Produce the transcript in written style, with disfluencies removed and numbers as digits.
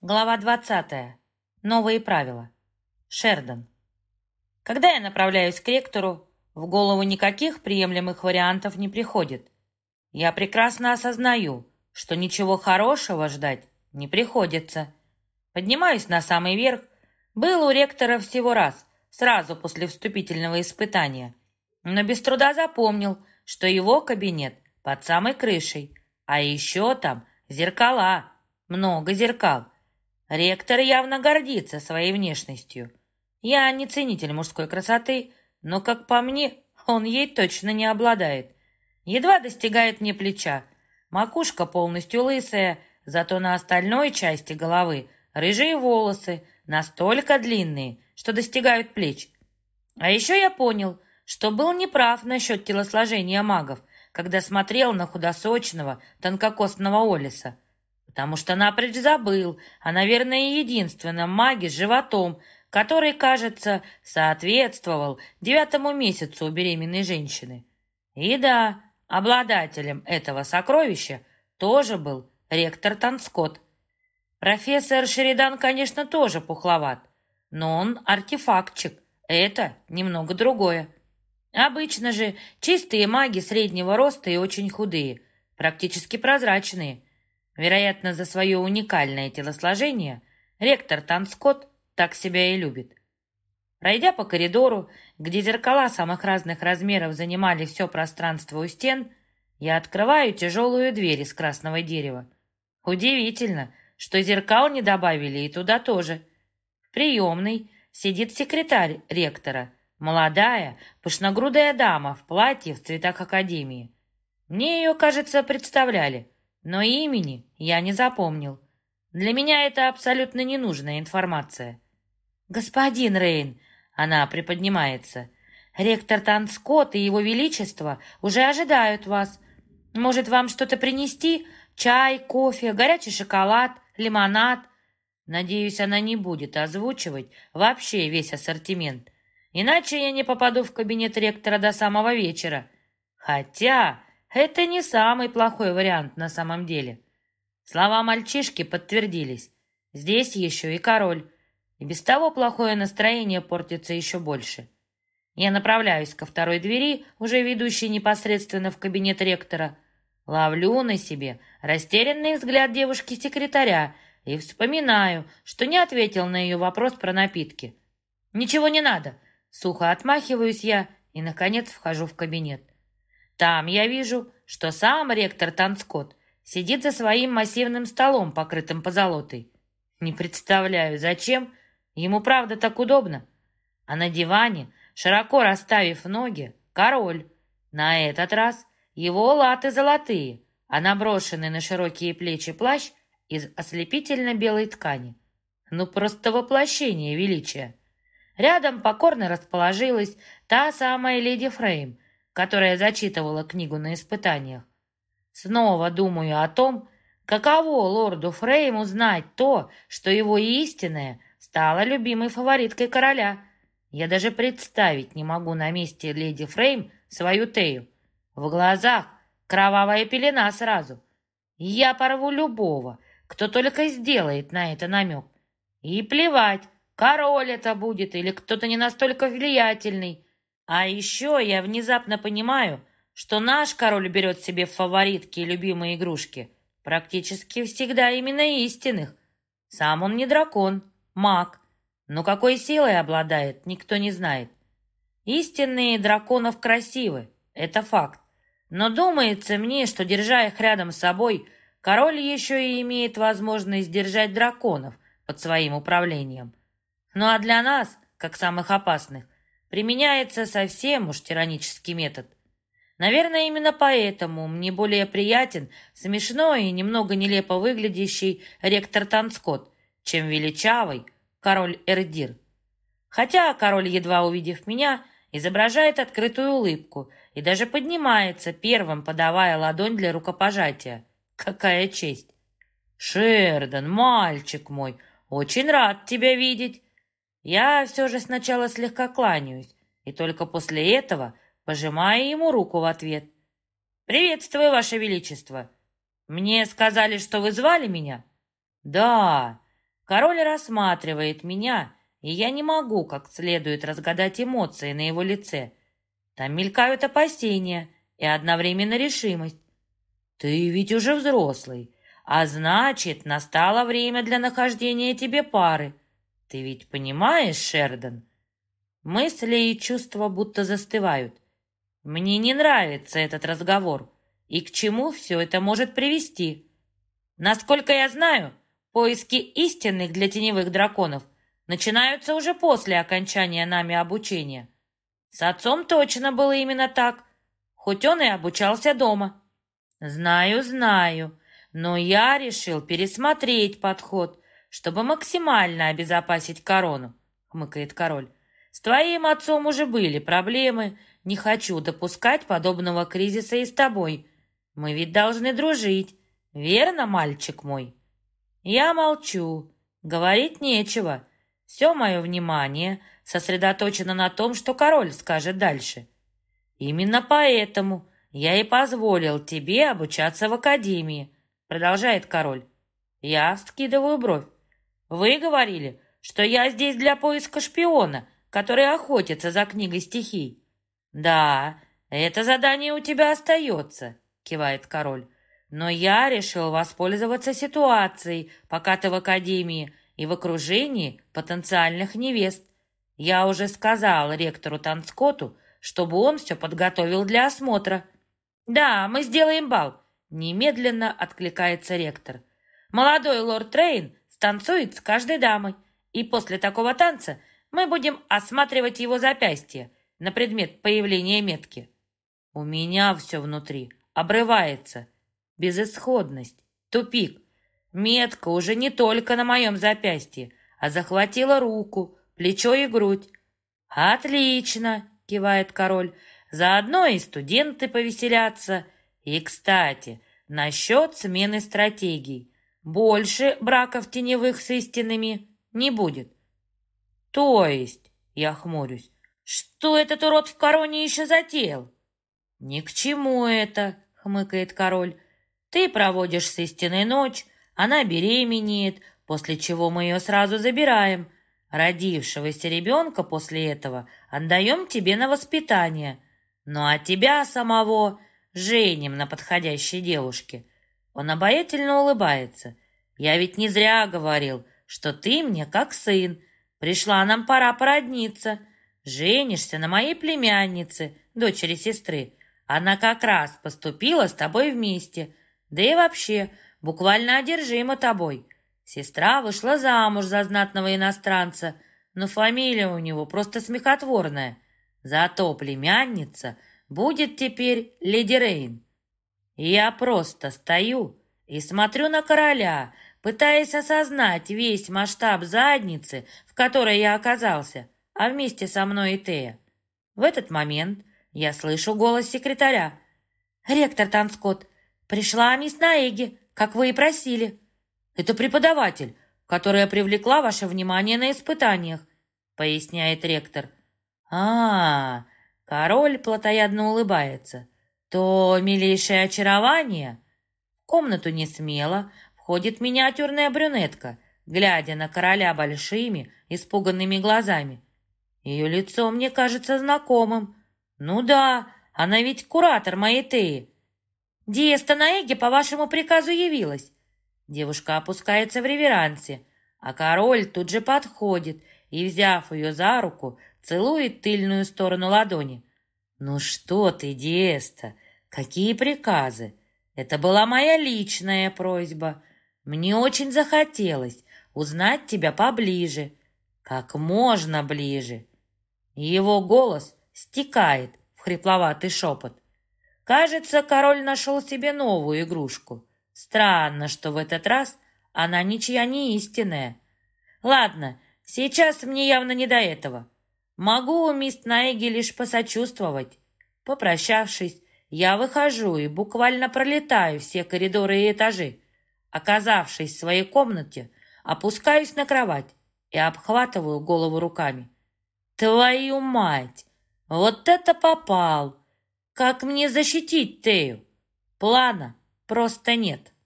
Глава 20. Новые правила. Шердон. Когда я направляюсь к ректору, в голову никаких приемлемых вариантов не приходит. Я прекрасно осознаю, что ничего хорошего ждать не приходится. Поднимаюсь на самый верх. Был у ректора всего раз, сразу после вступительного испытания. Но без труда запомнил, что его кабинет под самой крышей. А еще там зеркала, много зеркал. Ректор явно гордится своей внешностью. Я не ценитель мужской красоты, но, как по мне, он ей точно не обладает. Едва достигает мне плеча. Макушка полностью лысая, зато на остальной части головы рыжие волосы, настолько длинные, что достигают плеч. А еще я понял, что был неправ насчет телосложения магов, когда смотрел на худосочного, тонкокостного Олиса. Потому что напрочь забыл о, наверное, единственном маге с животом, который, кажется, соответствовал 9-му месяцу у беременной женщины. И да, обладателем этого сокровища тоже был ректор Танскот. Профессор Шеридан, конечно, тоже пухловат, но он артефактчик, это немного другое. Обычно же чистые маги среднего роста и очень худые, практически прозрачные. Вероятно, за свое уникальное телосложение ректор Танскот так себя и любит. Пройдя по коридору, где зеркала самых разных размеров занимали все пространство у стен, я открываю тяжелую дверь из красного дерева. Удивительно, что зеркал не добавили и туда тоже. В приемной сидит секретарь ректора, молодая, пышногрудая дама в платье в цветах академии. Мне ее, кажется, представляли, но имени я не запомнил. Для меня это абсолютно ненужная информация. «Господин Рейн», — она приподнимается, — «ректор Танскот и его величество уже ожидают вас. Может, вам что-то принести? Чай, кофе, горячий шоколад, лимонад?» Надеюсь, она не будет озвучивать вообще весь ассортимент. Иначе я не попаду в кабинет ректора до самого вечера. Хотя это не самый плохой вариант на самом деле. Слова мальчишки подтвердились. Здесь еще и король. И без того плохое настроение портится еще больше. Я направляюсь ко второй двери, уже ведущей непосредственно в кабинет ректора. Ловлю на себе растерянный взгляд девушки-секретаря и вспоминаю, что не ответил на ее вопрос про напитки. «Ничего не надо!» Сухо отмахиваюсь я и, наконец, вхожу в кабинет. Там я вижу, что сам ректор Танскот сидит за своим массивным столом, покрытым позолотой. Не представляю, зачем. Ему правда так удобно. А на диване, широко расставив ноги, король. На этот раз его латы золотые, а наброшенный на широкие плечи плащ из ослепительно белой ткани. Ну, просто воплощение величия. Рядом покорно расположилась та самая леди Фрейм, которая зачитывала книгу на испытаниях. Снова думаю о том, каково лорду Фрейму знать то, что его истинная стала любимой фавориткой короля. Я даже представить не могу на месте леди Фрейм свою Тею. В глазах кровавая пелена сразу. Я порву любого, кто только сделает на это намек. И плевать, король это будет или кто-то не настолько влиятельный. А еще я внезапно понимаю, что наш король берет себе в фаворитки и любимые игрушки практически всегда именно истинных. Сам он не дракон, маг, но какой силой обладает, никто не знает. Истинные драконов красивы, это факт. Но думается мне, что, держа их рядом с собой, король еще и имеет возможность держать драконов под своим управлением. Ну а для нас, как самых опасных, применяется совсем уж тиранический метод. Наверное, именно поэтому мне более приятен смешной и немного нелепо выглядящий ректор Танскот, чем величавый король Эрдир. Хотя король, едва увидев меня, изображает открытую улыбку и даже поднимается первым, подавая ладонь для рукопожатия. Какая честь! «Шердон, мальчик мой, очень рад тебя видеть!» Я все же сначала слегка кланяюсь, и только после этого пожимаю ему руку в ответ. «Приветствую, Ваше Величество! Мне сказали, что вы звали меня?» «Да, Король рассматривает меня, и я не могу как следует разгадать эмоции на его лице. Там мелькают опасения и одновременно решимость. Ты ведь уже взрослый, а значит, настало время для нахождения тебе пары. Ты ведь понимаешь, Шердан? Мысли и чувства будто застывают. Мне не нравится этот разговор. И к чему все это может привести? Насколько я знаю, поиски истинных для теневых драконов начинаются уже после окончания нами обучения. С отцом точно было именно так, хоть он и обучался дома. Знаю, знаю, но я решил пересмотреть подход, чтобы максимально обезопасить корону, хмыкает король. С твоим отцом уже были проблемы, не хочу допускать подобного кризиса и с тобой. Мы ведь должны дружить, верно, мальчик мой? Я молчу, говорить нечего. Все мое внимание сосредоточено на том, что король скажет дальше. Именно поэтому я и позволил тебе обучаться в академии, продолжает король. Я вскидываю бровь. Вы говорили, что я здесь для поиска шпиона, который охотится за книгой стихий. Да, это задание у тебя остается, кивает король. Но я решил воспользоваться ситуацией, пока ты в академии и в окружении потенциальных невест. Я уже сказал ректору Танскоту, чтобы он все подготовил для осмотра. Да, мы сделаем бал, немедленно откликается ректор. Молодой лорд Трейн станцует с каждой дамой, и после такого танца мы будем осматривать его запястье на предмет появления метки. У меня все внутри обрывается. Безысходность, тупик. Метка уже не только на моем запястье, а захватила руку, плечо и грудь. «Отлично!» — кивает король. «Заодно и студенты повеселятся. И, кстати, насчет смены стратегий. Больше браков теневых с истинными не будет». «То есть?» — я хмурюсь. «Что этот урод в короне еще затеял?» «Ни к чему это!» — хмыкает король. «Ты проводишь с истиной ночь, она беременеет, после чего мы ее сразу забираем. Родившегося ребенка после этого отдаем тебе на воспитание. Ну а тебя самого женим на подходящей девушке». Он обаятельно улыбается. «Я ведь не зря говорил, что ты мне как сын. Пришла нам пора породниться. Женишься на моей племяннице, дочери сестры. Она как раз поступила с тобой вместе. Да и вообще, буквально одержима тобой. Сестра вышла замуж за знатного иностранца, но фамилия у него просто смехотворная. Зато племянница будет теперь леди Рейн. И я просто стою и смотрю на короля, пытаясь осознать весь масштаб задницы, в которой я оказался, а вместе со мной и Тея. В этот момент я слышу голос секретаря. «Ректор Танскот, пришла мисс Наэги, как вы и просили». «Это преподаватель, которая привлекла ваше внимание на испытаниях», поясняет ректор. Король плотоядно улыбается. «То милейшее очарование?» В комнату не смело входит миниатюрная брюнетка, глядя на короля большими, испуганными глазами. Ее лицо мне кажется знакомым. Ну да, она ведь куратор моей Теи. «Диеста Наэги по вашему приказу явилась». Девушка опускается в реверансе, а король тут же подходит и, взяв ее за руку, целует тыльную сторону ладони. «Ну что ты, Диеста, какие приказы? Это была моя личная просьба. Мне очень захотелось узнать тебя поближе, как можно ближе». Его голос стекает в хрипловатый шепот. Кажется, король нашел себе новую игрушку. Странно, что в этот раз она ничья не истинная. Ладно, сейчас мне явно не до этого. Могу мисс Наэги лишь посочувствовать. Попрощавшись, я выхожу и буквально пролетаю все коридоры и этажи. Оказавшись в своей комнате, опускаюсь на кровать и обхватываю голову руками. Твою мать! Вот это попал! Как мне защитить Тею? Плана просто нет.